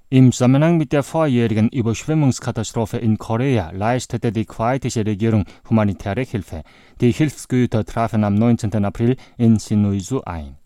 Im Zusammenhang mit der vorjährigen Überschwemmungskatastrophe in Korea leistete die kuwaitische Regierung humanitäre Hilfe. Die Hilfsgüter trafen am 19. April in Sinuisu ein.